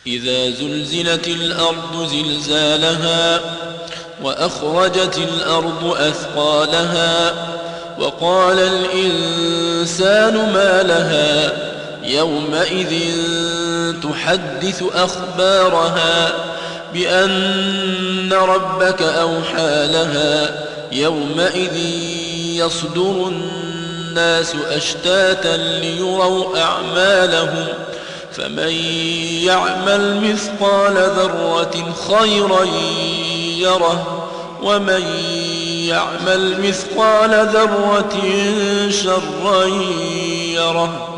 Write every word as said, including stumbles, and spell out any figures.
إذا زلزلت الأرض زلزالها وأخرجت الأرض أثقالها وقال الإنسان ما لها يومئذ تحدث أخبارها بأن ربك أوحى لها يومئذ يصدر الناس أشتاتا ليروا أعمالهم فمن يعمل مثقال ذرة خيرا يره ومن يعمل مثقال ذرة شرا يره.